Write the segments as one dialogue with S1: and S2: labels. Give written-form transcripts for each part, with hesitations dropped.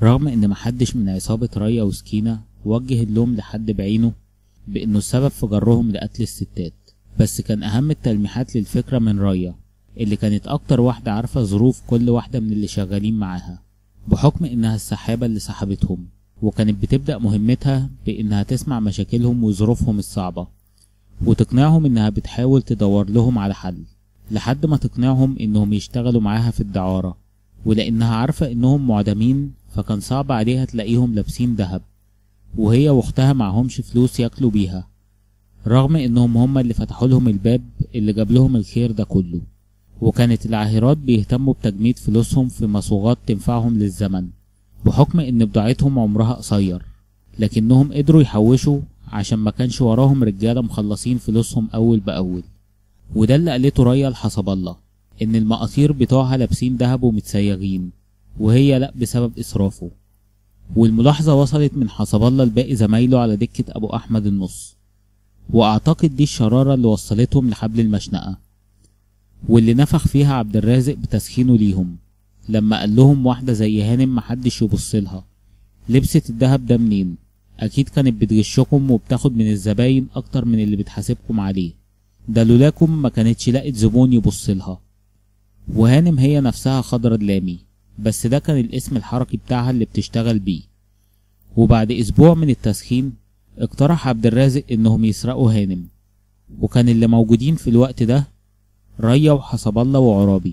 S1: رغم ان محدش من عصابة ريا وسكينة وجه اللوم لحد بعينه بانه السبب في جرهم لقتل الستات، بس كان اهم التلميحات للفكرة من ريا اللي كانت اكتر واحدة عارفة ظروف كل واحدة من اللي شغالين معاها، بحكم انها السحابة اللي سحبتهم، وكانت بتبدأ مهمتها بانها تسمع مشاكلهم وظروفهم الصعبة وتقنعهم انها بتحاول تدور لهم على حل، لحد ما تقنعهم انهم يشتغلوا معاها في الدعارة. ولانها عارفة انهم معدمين فكان صعب عليها تلاقيهم لابسين دهب، وهي واختها معهمش فلوس ياكلوا بيها، رغم انهم هما اللي فتحوا لهم الباب اللي جاب لهم الخير ده كله. وكانت العاهرات بيهتموا بتجميد فلوسهم في مصوغات تنفعهم للزمن، بحكم ان بضاعتهم عمرها قصير، لكنهم قدروا يحوشوا عشان ما كانش وراهم رجالة مخلصين فلوسهم اول باول. وده اللي قالته ريا لحسب الله، ان المقاطير بتوعها لابسين دهب ومتسيغين، وهي لا بسبب اسرافه. والملاحظة وصلت من حسب الله لباقي زمايله على دكة ابو احمد النص، واعتقد دي الشرارة اللي وصلتهم لحبل المشنقة، واللي نفخ فيها عبد الرازق بتسخينه ليهم لما قال لهم واحدة زي هانم محدش يبصلها، لبست الدهب ده منين؟ اكيد كانت بتغشكم وبتاخد من الزباين اكتر من اللي بتحاسبكم عليه، ده لولاكم ما كانتش لقت زبون يبصلها. وهانم هي نفسها خضرة اللامي، بس ده كان الاسم الحركي بتاعها اللي بتشتغل بيه. وبعد اسبوع من التسخين اقترح عبد الرازق انهم يسرقوا هانم، وكان اللي موجودين في الوقت ده ريا وحسب الله وعرابي،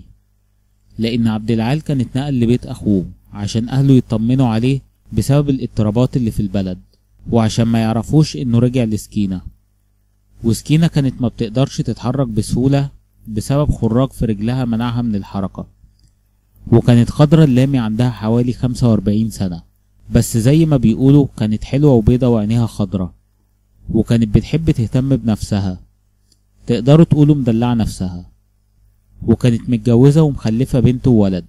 S1: لان عبد العال كان اتنقل لبيت اخوه عشان اهله يطمنوا عليه بسبب الاضطرابات اللي في البلد، وعشان ما يعرفوش انه رجع لسكينة. وسكينة كانت ما بتقدرش تتحرك بسهولة بسبب خراج في رجلها منعها من الحركة. وكانت خضرة اللامي عندها حوالي 45 سنة، بس زي ما بيقولوا كانت حلوة وبيضة وعينيها خضرة، وكانت بتحب تهتم بنفسها، تقدروا تقولوا مدلعة نفسها. وكانت متجوزة ومخلفة بنت وولد.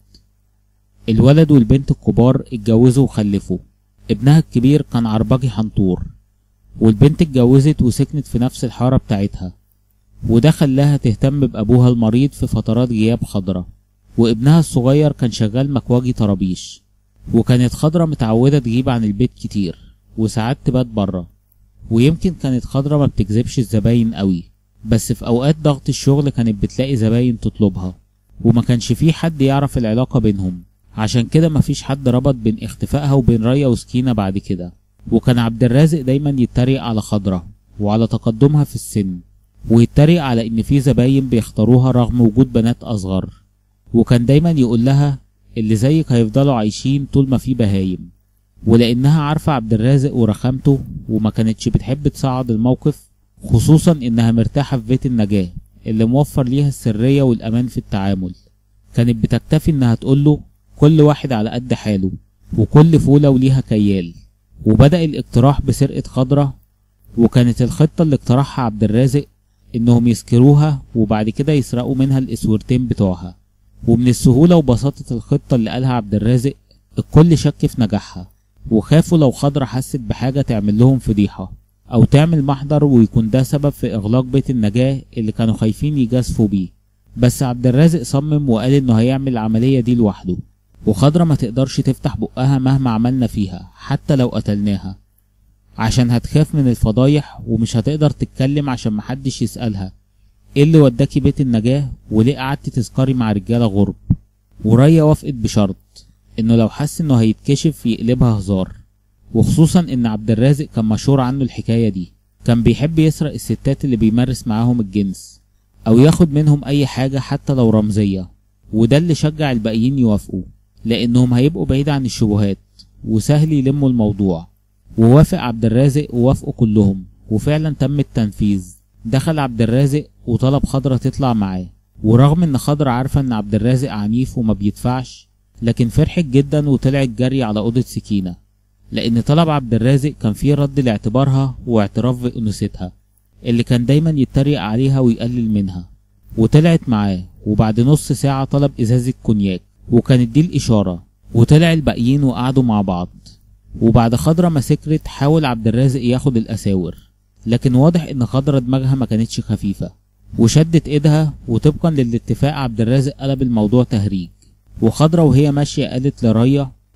S1: الولد والبنت الكبار اتجوزوا وخلفوا. ابنها الكبير كان عربجي حنطور، والبنت اتجوزت وسكنت في نفس الحارة بتاعتها، وده خلاها تهتم بأبوها المريض في فترات غياب خضرة. وابنها الصغير كان شغال مكواجي طرابيش، وكانت خضرة متعودة تغيب عن البيت كتير وساعات تبات بره. ويمكن كانت خضرة ما بتجذبش الزباين قوي، بس في اوقات ضغط الشغل كانت بتلاقي زباين تطلبها، وما كانش فيه حد يعرف العلاقة بينهم، عشان كده مفيش حد ربط بين اختفائها وبين ريا وسكينة بعد كده. وكان عبد الرازق دايما يتريق على خضرة وعلى تقدمها في السن، ويتريق على ان في زباين بيختاروها رغم وجود بنات اصغر، وكان دايما يقول لها اللي زيك هيفضلوا عايشين طول ما في بهايم. ولانها عارفة عبد الرازق ورخامته وما كانتش بتحب تصعد الموقف، خصوصا انها مرتاحة في بيت النجاة اللي موفر ليها السرية والامان في التعامل، كانت بتكتفي انها تقوله كل واحد على قد حاله وكل فولة وليها كيال. وبدأ الاقتراح بسرقة خضرة، وكانت الخطة اللي اقترحها عبد الرازق انهم يسكروها وبعد كده يسرقوا منها الاسورتين بتوعها. ومن السهولة وبساطة الخطة اللي قالها عبد الرازق الكل شك في نجاحها، وخافوا لو خضرة حست بحاجة تعمل لهم فضيحة او تعمل محضر ويكون ده سبب في اغلاق بيت النجاة اللي كانوا خايفين يجازفوا بيه. بس عبد الرازق صمم وقال انه هيعمل العملية دي لوحده، وخضرة ما تقدرش تفتح بقها مهما عملنا فيها حتى لو قتلناها، عشان هتخاف من الفضايح ومش هتقدر تتكلم عشان محدش يسألها ايه اللي وداكي بيت النجاة وليه قعدتي تسكري مع رجالة غرب. وريا وافقت بشرط انه لو حس انه هيتكشف يقلبها هزار، وخصوصا ان عبد الرازق كان مشهور عنه الحكاية دي، كان بيحب يسرق الستات اللي بيمارس معاهم الجنس او ياخد منهم اي حاجة حتى لو رمزية. وده اللي شجع الباقيين يوافقوا، لانهم هيبقوا بعيد عن الشبهات وسهل يلموا الموضوع. ووافق عبد الرازق ووافقوا كلهم، وفعلا تم التنفيذ. دخل عبد الرازق وطلب خضرة تطلع معاه، ورغم ان خضرة عارفة ان عبد الرازق عنيف وما بيدفعش، لكن فرحت جدا وطلعت جري على اوضة سكينة، لان طلب عبد الرازق كان فيه رد لاعتبارها واعتراف بانوثتها اللي كان دايما يتريق عليها ويقلل منها. وطلعت معاه، وبعد نص ساعة طلب ازازة كونياك، وكانت دي الاشارة. وطلع الباقيين وقعدوا مع بعض. وبعد خضرة ما سكرت حاول عبد الرازق ياخد الاساور، لكن واضح ان خضرة دماغها ما كانتش خفيفة وشدت ايدها، وطبقا للاتفاق عبد الرازق قلب الموضوع تهريج. وخضرة وهي ماشية قالت لريا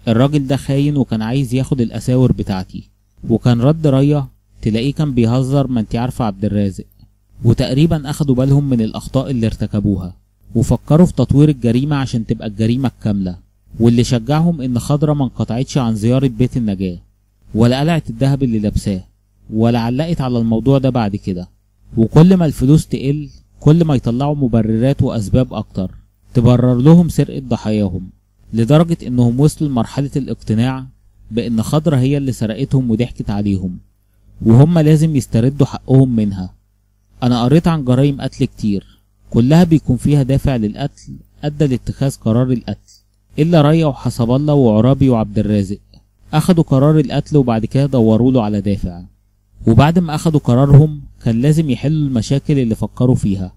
S1: الراجل ده خاين وكان عايز ياخد الأساور بتاعتي. وكان رد ريا تلاقيه كان بيهزر، ما انتي عارفة عبد الرازق. وتقريبا أخدوا بالهم من الأخطاء اللي ارتكبوها وفكروا في تطوير الجريمة عشان تبقى الجريمة الكاملة. واللي شجعهم إن خضرة ما انقطعتش عن زيارة بيت النجاة ولا قلعت الدهب اللي لابساه ولا علقت على الموضوع ده بعد كده. وكل ما الفلوس تقل كل ما يطلعوا مبررات وأسباب أكتر تبرر لهم سرقة ضحاياهم، لدرجة إنهم وصلوا لمرحلة الاقتناع بإن خضرة هي اللي سرقتهم وضحكت عليهم وهم لازم يستردوا حقهم منها. أنا قريت عن جرائم قتل كتير كلها بيكون فيها دافع للقتل أدى لاتخاذ قرار القتل، إلا ريا وحسب الله وعرابي وعبد الرازق أخدوا قرار القتل وبعد كده دوروا له على دافع. وبعد ما أخدوا قرارهم كان لازم يحلوا المشاكل اللي فكروا فيها،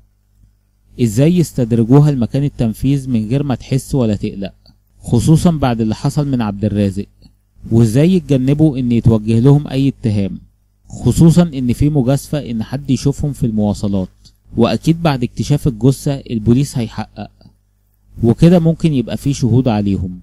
S1: إزاي يستدرجوها لمكان التنفيذ من غير ما تحس ولا تقلق، خصوصا بعد اللي حصل من عبد الرازق، وإزاي يتجنبوا إن يتوجه لهم أي اتهام، خصوصا إن في مجازفة إن حد يشوفهم في المواصلات، وأكيد بعد اكتشاف الجثة البوليس هيحقق وكده ممكن يبقى في شهود عليهم.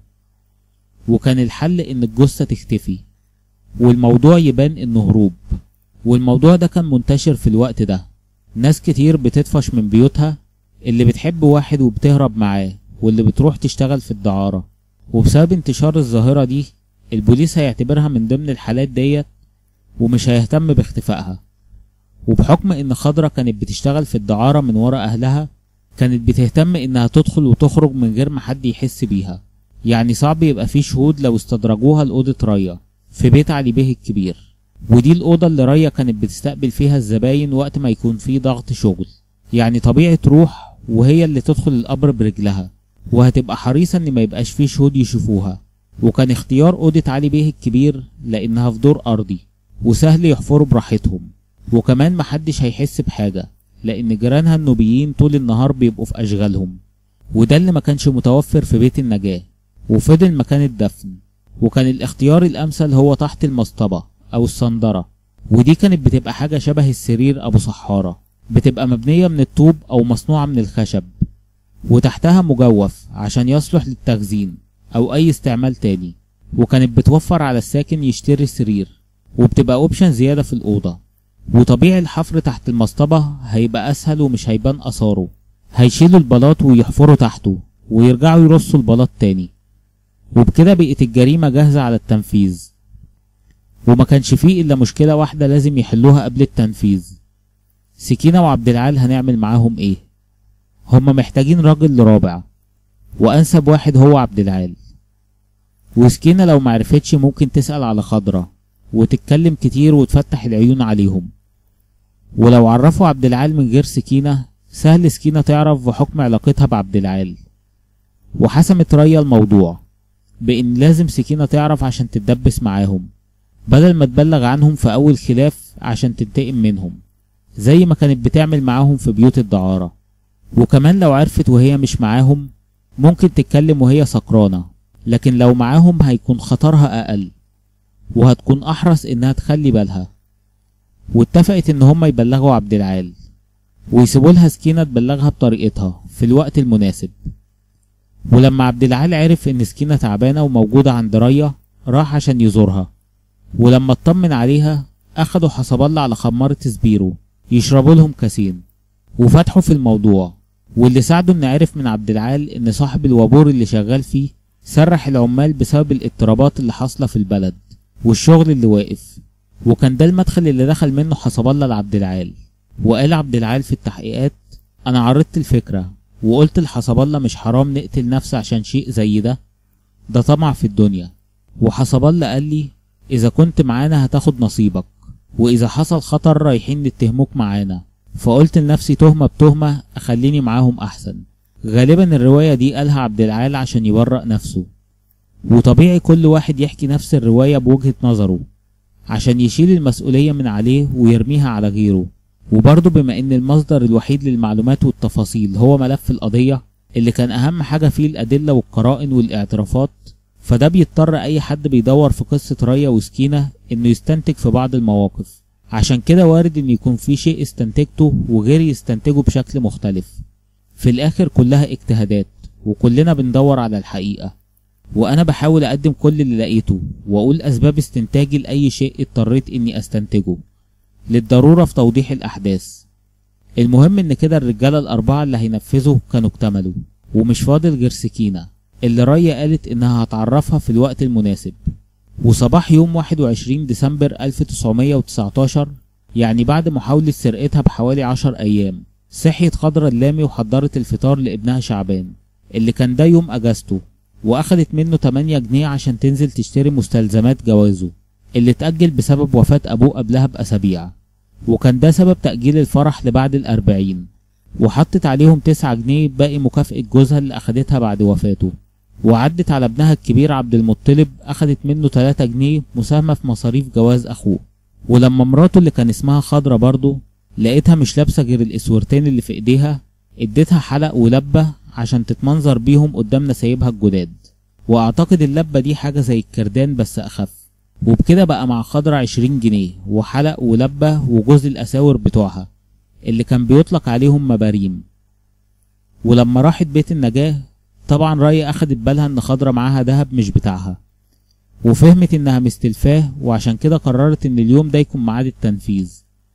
S1: وكان الحل إن الجثة تختفي والموضوع يبان إنه هروب. والموضوع ده كان منتشر في الوقت ده، ناس كتير بتطفش من بيوتها، اللي بتحب واحد وبتهرب معاه واللي بتروح تشتغل في الدعارة. وبسبب انتشار الظاهرة دي البوليس هيعتبرها من ضمن الحالات ديت ومش هيهتم باختفائها. وبحكم ان خضرة كانت بتشتغل في الدعارة من ورا اهلها كانت بتهتم انها تدخل وتخرج من غير ما حد يحس بيها. يعني صعب يبقى في شهود لو استدرجوها لأوضة ريا في بيت علي بيه الكبير، ودي الأوضة اللي ريا كانت بتستقبل فيها الزباين وقت ما يكون في ضغط شغل. يعني طبيعي تروح وهي اللي تدخل القبر برجلها، وهتبقى حريصة ان ما يبقاش فيه شهود يشوفوها. وكان اختيار أوضة علي بيه الكبير لأنها في دور أرضي وسهل يحفروا براحتهم، وكمان محدش هيحس بحاجة لأن جيرانها النوبيين طول النهار بيبقوا في أشغالهم، وده اللي ما كانش متوفر في بيت النجاة. وفضل مكان الدفن، وكان الاختيار الأمثل هو تحت المصطبة أو الصندرة، ودي كانت بتبقى حاجة شبه السرير أبو صحارة، بتبقى مبنية من الطوب أو مصنوعة من الخشب وتحتها مجوف عشان يصلح للتخزين أو أي استعمال تاني. وكانت بتوفر على الساكن يشتري سرير، وبتبقى اوبشن زيادة في الأوضة. وطبيعي الحفر تحت المصطبة هيبقى أسهل ومش هيبان أثاره، هيشيلوا البلاط ويحفروا تحته ويرجعوا يرصوا البلاط تاني، وبكده بقت الجريمة جاهزة على التنفيذ. وما كانش فيه إلا مشكلة واحدة لازم يحلوها قبل التنفيذ. سكينة وعبد العال هنعمل معاهم ايه؟ هما محتاجين راجل رابع، وأنسب واحد هو عبد العال. وسكينة لو معرفتش ممكن تسأل على خضرة وتتكلم كتير وتفتح العيون عليهم. ولو عرفوا عبد العال من غير سكينة سهل سكينة تعرف بحكم علاقتها بعبد العال. وحسمت ريا الموضوع بإن لازم سكينة تعرف عشان تتدبس معاهم بدل ما تبلغ عنهم في أول خلاف عشان تنتقم منهم زي ما كانت بتعمل معاهم في بيوت الدعارة. وكمان لو عرفت وهي مش معاهم ممكن تتكلم وهي سكرانة، لكن لو معاهم هيكون خطرها أقل وهتكون أحرص إنها تخلي بالها. واتفقت إن هما يبلغوا عبد العال ويسيبوا لها سكينة تبلغها بطريقتها في الوقت المناسب. ولما عبد العال عرف إن سكينة تعبانة وموجودة عند ريا راح عشان يزورها، ولما اطمن عليها أخدوا حسب الله على خمارة سبيرو يشربوا لهم كاسين وفتحوا في الموضوع. واللي ساعده إن عرف من عبد العال إن صاحب الوابور اللي شغال فيه سرح العمال بسبب الاضطرابات اللي حاصلة في البلد والشغل اللي واقف، وكان ده المدخل اللي دخل منه حسب الله لعبد العال. وقال عبد العال في التحقيقات أنا عرضت الفكرة وقلت لحسب الله مش حرام نقتل نفس عشان شيء زي ده طمع في الدنيا. وحسب الله قال لي إذا كنت معانا هتاخد نصيبك، وإذا حصل خطر رايحين نتهموك معانا. فقلت لنفسي تهمة بتهمة أخليني معاهم أحسن. غالبا الرواية دي قالها عبد العال عشان يبرأ نفسه، وطبيعي كل واحد يحكي نفس الرواية بوجهة نظره عشان يشيل المسؤولية من عليه ويرميها على غيره. وبرضه بما ان المصدر الوحيد للمعلومات والتفاصيل هو ملف القضية اللي كان اهم حاجة فيه الادلة والقرائن والاعترافات، فده بيضطر اي حد بيدور في قصة ريا وسكينة انه يستنتج في بعض المواقف. عشان كده وارد ان يكون في شيء استنتجته وغيري يستنتجه بشكل مختلف. في الاخر كلها اجتهادات وكلنا بندور على الحقيقة. وأنا بحاول أقدم كل اللي لقيته وأقول أسباب استنتاجي لأي شيء اضطريت إني أستنتجه للضرورة في توضيح الأحداث. المهم إن كده الرجالة الأربعة اللي هينفذوا كانوا اكتملوا، ومش فاضل غير سكينة اللي رايا قالت إنها هتعرفها في الوقت المناسب. وصباح يوم 21 ديسمبر 1919، يعني بعد محاولة سرقتها بحوالي 10 أيام، صحيت خضرة اللامي وحضرت الفطار لابنها شعبان اللي كان ده يوم أجازته، وأخدت منه 8 جنيه عشان تنزل تشتري مستلزمات جوازه اللي اتأجل بسبب وفاة أبوه قبلها بأسابيع، وكان ده سبب تأجيل الفرح لبعد ال40. وحطت عليهم 9 جنيه باقي مكافأة جوزها اللي أخدتها بعد وفاته، وعدت على ابنها الكبير عبد المطلب أخدت منه 3 جنيه مساهمة في مصاريف جواز أخوه. ولما مراته اللي كان اسمها خضرة برضه لقيتها مش لابسة غير الإسورتين اللي في إيديها، اديتها حلق ولبة عشان تتمنظر بيهم قدام نسايبها الجداد، وأعتقد اللبة دي حاجة زي الكردان بس أخف. وبكده بقى مع خضرة 20 جنيه وحلق ولبة وجوز الأساور بتوعها اللي كان بيطلق عليهم مباريم. ولما راحت بيت النجاة طبعا رايا أخدت بالها إن خضرة معاها دهب مش بتاعها، وفهمت إنها مستلفاه، وعشان كده قررت إن اليوم ده يكون ميعاد التنفيذ،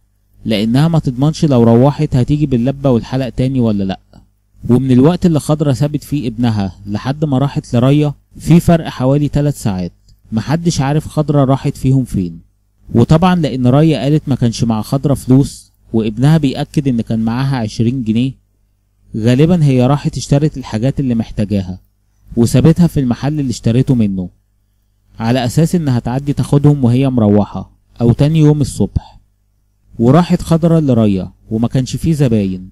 S1: لأنها ما تضمنش لو روحت هتيجي باللبة والحلق تاني ولا لأ. ومن الوقت اللي خضرة سابت فيه ابنها لحد ما راحت لرايا في فرق حوالي 3 ساعات، محدش عارف خضرة راحت فيهم فين. وطبعا لأن رايا قالت ما كانش مع خضرة فلوس وابنها بيأكد إن كان معاها 20 جنيه، غالبا هي راحت اشترت الحاجات اللي محتاجاها وسابتها في المحل اللي اشتريته منه على أساس إنها تعدي تاخدهم وهي مروحة أو تاني يوم الصبح. وراحت خضرة لرايا وما كانش فيه زباين،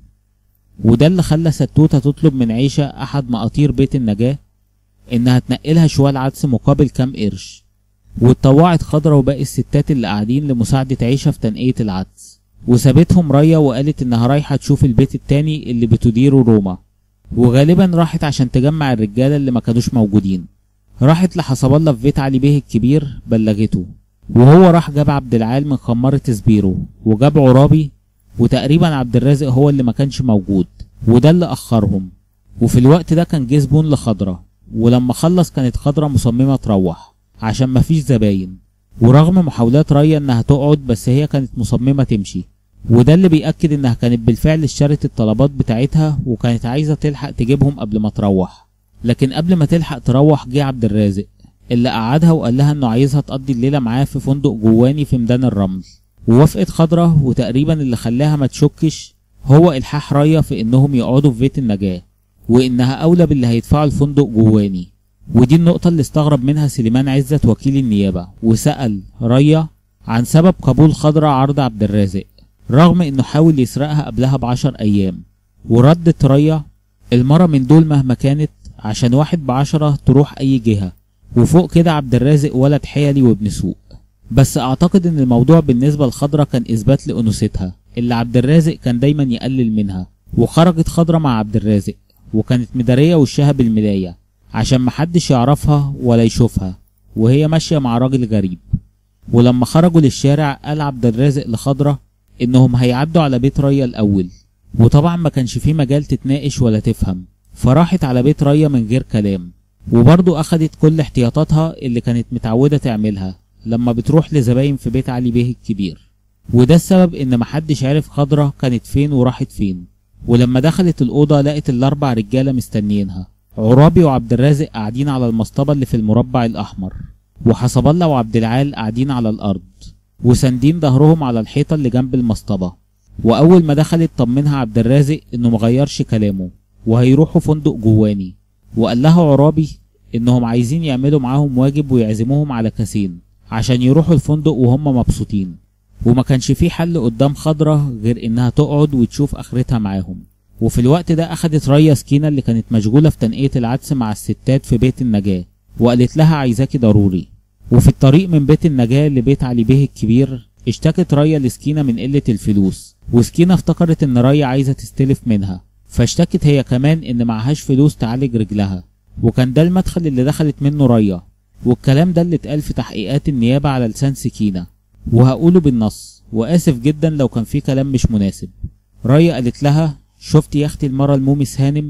S1: وده اللي خلى ستوتة تطلب من عيشة أحد مقاطير بيت النجاة إنها تنقلها شوال عدس مقابل كام قرش. واتطوعت خضرة وباقي الستات اللي قاعدين لمساعدة عيشة في تنقية العدس، وسابتهم رايا وقالت إنها رايحة تشوف البيت التاني اللي بتديره روما، وغالبا راحت عشان تجمع الرجالة اللي ما كانوش موجودين. راحت لحسب الله في بيت علي بيه الكبير بلغته، وهو راح جاب عبد العال من خمارة سبيرو وجاب عرابي، وتقريبا عبد الرازق هو اللي ما كانش موجود وده اللي أخرهم. وفي الوقت ده كان جه زبون لخضرة، ولما خلص كانت خضرة مصممة تروح عشان مفيش زباين، ورغم محاولات رايا انها تقعد بس هي كانت مصممة تمشي، وده اللي بيأكد انها كانت بالفعل اشترت الطلبات بتاعتها وكانت عايزة تلحق تجيبهم قبل ما تروح. لكن قبل ما تلحق تروح جه عبد الرازق اللي قعدها وقال لها انه عايزها تقضي الليلة معاه في فندق جواني في ميدان الرمل. ووافقت خضرة، وتقريبا اللي خلاها ما تشكش هو الحاح رايا في انهم يقعدوا في بيت النجاة وانها اولى باللي هيدفعوا الفندق جواني. ودي النقطة اللي استغرب منها سليمان عزت وكيل النيابة، وسأل رايا عن سبب قبول خضرة عرض عبد الرازق رغم انه حاول يسرقها قبلها ب10 ايام. وردت رايا المرة من دول مهما كانت عشان 1 ب10 تروح اي جهة، وفوق كده عبد الرازق ولد حيلي وابن سوق. بس اعتقد ان الموضوع بالنسبة لخضرة كان اثبات لانوثتها اللي عبد الرازق كان دايما يقلل منها. وخرجت خضرة مع عبد الرازق وكانت مدارية وشها بالملاية عشان محدش يعرفها ولا يشوفها وهي ماشية مع راجل غريب. ولما خرجوا للشارع قال عبد الرازق لخضرة انهم هيعدوا على بيت رايا الاول، وطبعا ما كانش فيه مجال تتناقش ولا تفهم، فراحت على بيت رايا من غير كلام. وبرضو اخدت كل احتياطاتها اللي كانت متعودة تعملها لما بتروح لزباين في بيت علي بيه الكبير، وده السبب ان محدش عارف خضرة كانت فين وراحت فين. ولما دخلت الأوضة لقت ال4 رجالة مستنيينها، عرابي وعبد الرازق قاعدين على المصطبة اللي في المربع الأحمر، وحسب الله وعبد العال قاعدين على الأرض وساندين ظهرهم على الحيطة اللي جنب المصطبة. وأول ما دخلت طمنها عبد الرازق إنه مغيرش كلامه وهيروحوا فندق جواني، وقال لها عرابي إنهم عايزين يعملوا معاهم واجب ويعزموهم على كاسين عشان يروحوا الفندق وهم مبسوطين. وما كانش في حل قدام خضرة غير إنها تقعد وتشوف آخرتها معاهم. وفي الوقت ده أخدت رايا سكينة اللي كانت مشغولة في تنقية العدس مع الستات في بيت النجاة وقالت لها عايزاكي ضروري. وفي الطريق من بيت النجاة لبيت علي بيه الكبير اشتكت رايا لسكينة من قلة الفلوس، وسكينة افتكرت إن رايا عايزة تستلف منها، فاشتكت هي كمان إن معهاش فلوس تعالج رجلها. وكان ده المدخل اللي دخلت منه رايا، والكلام ده اللي اتقال في تحقيقات النيابة على لسان سكينة، وهقوله بالنص وآسف جدا لو كان في كلام مش مناسب. رايا قالت لها شفت يا اختي المرة المومس هانم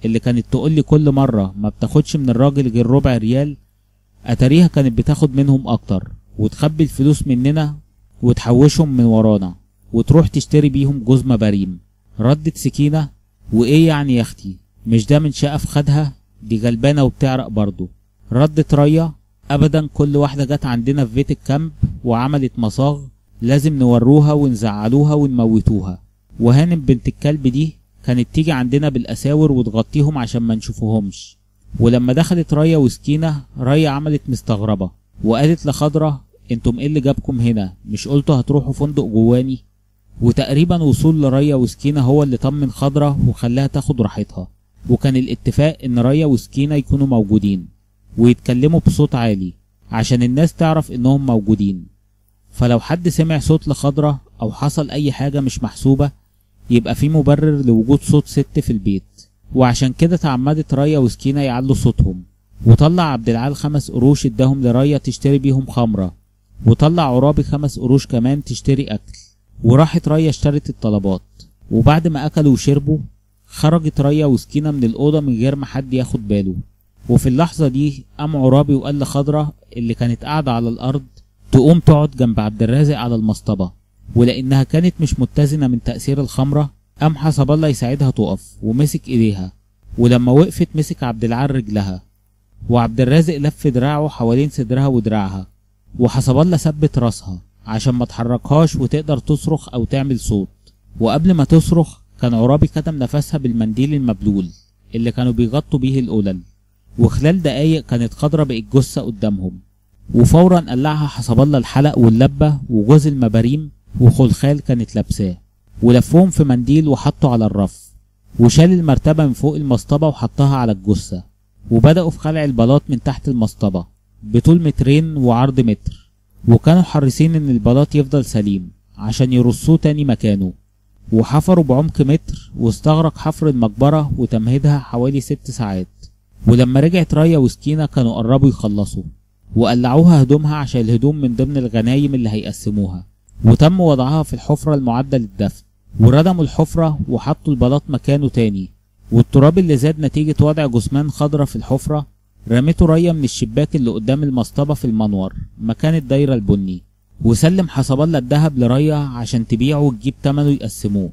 S1: اللي كانت تقولي كل مرة ما بتاخدش من الراجل غير ربع ريال، اتاريها كانت بتاخد منهم اكتر وتخبي الفلوس مننا وتحوشهم من ورانا وتروح تشتري بيهم جوز مباريم. ردت سكينة: وايه يعني يا اختي، مش ده من شقف خدها، دي غلبانة وبتعرق برضه. ردت ريا: ابدا، كل واحدة جت عندنا في بيت الكامب وعملت مصاغ لازم نوروها ونزعلوها ونموتوها. وهانم بنت الكلب دي كانت تيجي عندنا بالاساور وتغطيهم عشان ما نشوفوهمش. ولما دخلت ريا وسكينة، ريا عملت مستغربة وقالت لخضرة: انتم ايه اللي جابكم هنا، مش قلتوا هتروحوا فندق جواني؟ وتقريبا وصول لريا وسكينة هو اللي طمن خضرة وخلاها تاخد راحتها. وكان الاتفاق ان ريا وسكينة يكونوا موجودين ويتكلموا بصوت عالي عشان الناس تعرف انهم موجودين، فلو حد سمع صوت لخضرة او حصل اي حاجة مش محسوبة يبقى في مبرر لوجود صوت ست في البيت. وعشان كده تعمدت ريا وسكينة يعلوا صوتهم. وطلع عبد العال 5 قروش اداهم لريا تشتري بيهم خمرة، وطلع عرابي 5 قروش كمان تشتري اكل. وراحت ريا اشترت الطلبات، وبعد ما اكلوا وشربوا خرجت ريا وسكينة من الأوضة من غير ما حد ياخد باله. وفي اللحظة دي قام عرابي وقال لخضرة اللي كانت قاعدة على الأرض تقوم تقعد جنب عبد الرازق على المصطبة، ولأنها كانت مش متزنة من تأثير الخمرة قام حسب الله يساعدها تقف ومسك إيديها. ولما وقفت مسك عبد العال رجلها، وعبد الرازق لف دراعه حوالين صدرها ودراعها، وحسب الله ثبت راسها عشان ما تحركهاش وتقدر تصرخ أو تعمل صوت. وقبل ما تصرخ كان عرابي كتم نفسها بالمنديل المبلول اللي كانوا بيغطوا بيه القلل. وخلال دقايق كانت خضرة بقت جثة قدامهم، وفورا قلعها حسب الله الحلق واللبة وجوز المباريم وخلخال كانت لابساه، ولفهم في منديل وحطه على الرف، وشال المرتبة من فوق المصطبة وحطها على الجثة. وبدأوا في خلع البلاط من تحت المصطبة بطول 2 وعرض 1 متر، وكانوا حريصين ان البلاط يفضل سليم عشان يرصوه تاني مكانه. وحفروا بعمق 1 متر، واستغرق حفر المقبرة وتمهيدها حوالي 6 ساعات. ولما رجعت ريا وسكينة كانوا قربوا يخلصوا، وقلعوها هدومها عشان الهدوم من ضمن الغنايم اللي هيقسموها. وتم وضعها في الحفرة المعدة للدفن، وردموا الحفرة وحطوا البلاط مكانه تاني. والتراب اللي زاد نتيجة وضع جثمان خضرة في الحفرة رميته ريا من الشباك اللي قدام المصطبة في المنور مكان الدايرة البني. وسلم حسب الله الدهب لريا عشان تبيعه وتجيب تمنه يقسموه.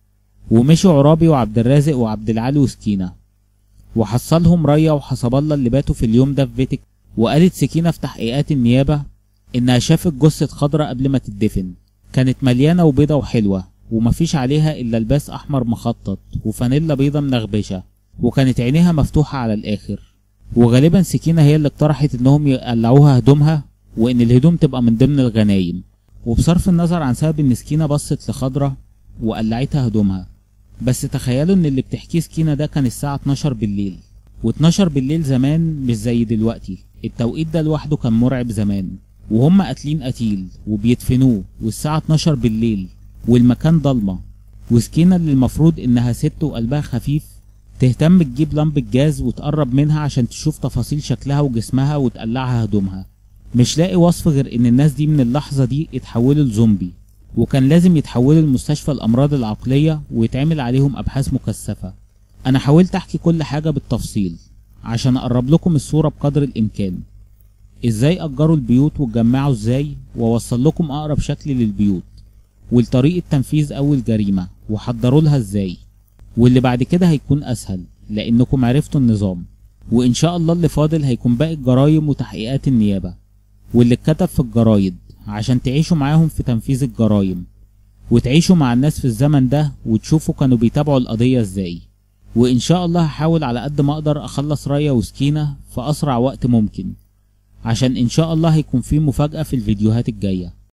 S1: ومشوا عرابي وعبد الرازق وعبد العال وسكينة، وحصلهم ريا وحسب الله اللي باتوا في اليوم ده في بيتك. وقالت سكينة في تحقيقات النيابة انها شافت جثة خضرة قبل ما تدفن، كانت مليانة وبيضة وحلوة ومفيش عليها الا لباس احمر مخطط وفانيلا بيضة منغبشة، وكانت عينيها مفتوحة على الاخر. وغالبا سكينة هي اللي اقترحت انهم يقلعوها هدومها وان الهدوم تبقى من ضمن الغنايم. وبصرف النظر عن سبب ان سكينة بصت لخضرة وقلعتها هدومها، بس تخيلوا ان اللي بتحكيه سكينة ده كان الساعة 12 بالليل. و12 بالليل زمان مش زي دلوقتي، التوقيت ده لوحده كان مرعب زمان. وهم قاتلين قتيل وبيدفنوه والساعة 12 بالليل والمكان ضلمة. وسكينة اللي المفروض انها ست وقلبها خفيف تهتم تجيب لمبة جاز وتقرب منها عشان تشوف تفاصيل شكلها وجسمها وتقلعها هدومها. مش لاقي وصف غير ان الناس دي من اللحظة دي اتحولوا لزومبي، وكان لازم يتحولوا لمستشفى الامراض العقلية ويتعمل عليهم ابحاث مكثفة. انا حاولت احكي كل حاجة بالتفصيل عشان اقرب لكم الصورة بقدر الامكان، ازاي اجروا البيوت واتجمعوا ازاي، واوصل لكم اقرب شكل للبيوت والطريقة تنفيذ اول جريمة وحضروا لها ازاي. واللي بعد كده هيكون اسهل لانكم عرفتوا النظام، وان شاء الله اللي فاضل هيكون باقي الجرايم وتحقيقات النيابة واللي اتكتب في الجرايد عشان تعيشوا معاهم في تنفيذ الجرايم، وتعيشوا مع الناس في الزمن ده وتشوفوا كانوا بيتابعوا القضية ازاي. وان شاء الله هحاول على قد ما اقدر اخلص ريا وسكينة في اسرع وقت ممكن، عشان ان شاء الله هيكون في مفاجأة في الفيديوهات الجاية.